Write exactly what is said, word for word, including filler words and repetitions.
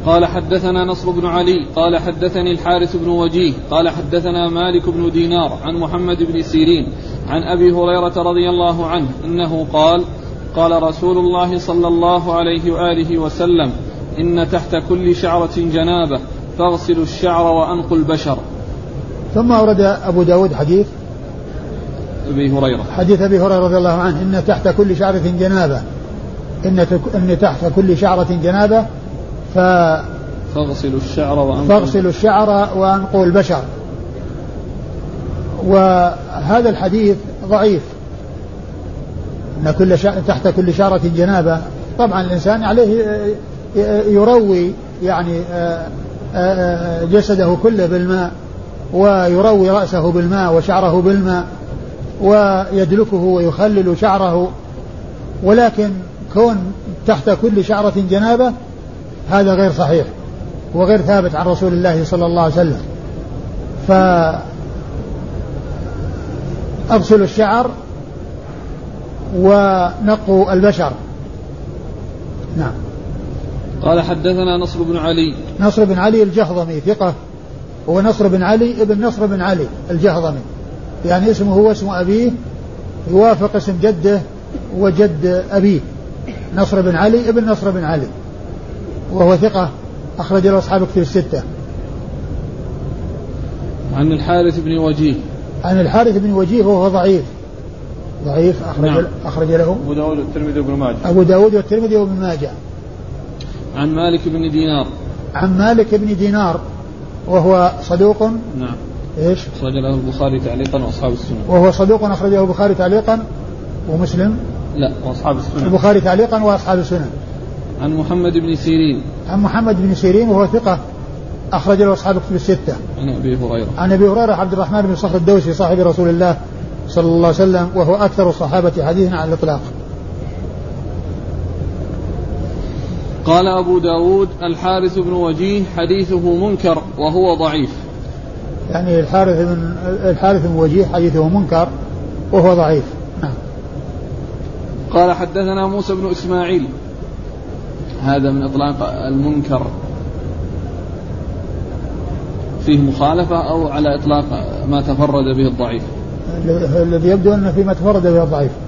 قال حدثنا نصر بن علي قال حدثني الحارث بن وجيه قال حدثنا مالك بن دينار عن محمد بن سيرين عن أبي هريرة رضي الله عنه أنه قال قال رسول الله صلى الله عليه وآله وسلم إن تحت كل شعرة جنابة فاغسلوا الشعر وأنقوا البشر. ثم أورد أبو داود حديث أبي هريرة حديث أبي هريرة رضي الله عنه إن تحت كل شعرة جنابة إن, إن تحت كل شعرة جنابة ف... فاغسلوا الشعر وأنقوا فاغسلوا الشعر وأنقوا البشر. وهذا الحديث ضعيف، إن كل شع... تحت كل شعرة جنابة. طبعا الإنسان عليه يروي يعني جسده كله بالماء، ويروي رأسه بالماء وشعره بالماء ويدلكه ويخلل شعره، ولكن كون تحت كل شعرة جنابة هذا غير صحيح وغير ثابت عن رسول الله صلى الله عليه وسلم. فأغسلوا الشعر ونقوا البشر. نعم. قال حدثنا نصر بن علي نصر بن علي الجهضمي ثقة، هو نصر بن علي ابن نصر بن علي الجهضمي، يعني اسمه هو اسم أبيه يوافق اسم جده وجد أبيه، نصر بن علي ابن نصر بن علي، وهو ثقة أخرج له أصحاب كتب الستة. عن الحارث بن وجيه عن الحارث بن وجيه وهو ضعيف ضعيف أخرج, نعم. أخرج له أبو داود والترمذي وابن ماجه أبو داود والترمذي وابن ماجه. عن مالك بن دينار عن مالك بن دينار وهو صدوق نعم إيش أخرج له البخاري تعليقا وأصحاب السنن وهو صدوق أخرجه البخاري تعليقا ومسلم لا وأصحاب السنن البخاري تعليقا وأصحاب السنن. عن محمد بن سيرين عن محمد بن سيرين وهو ثقة أخرج له أصحاب كتب الستة. عن أبي هريرة عن أبي هريرة عبد الرحمن بن صخر الدوسي صاحب رسول الله صلى الله عليه وسلم، وهو أكثر الصحابة حديثا على الإطلاق. قال أبو داود الحارث بن وجيه حديثه منكر وهو ضعيف. يعني الحارث بن الحارث بن وجيه حديثه منكر وهو ضعيف. نعم. قال حدثنا موسى بن إسماعيل، هذا من إطلاق المنكر فيه مخالفة أو على إطلاق ما تفرد به الضعيف؟ الذي يبدو أن فيما تفرد به الضعيف.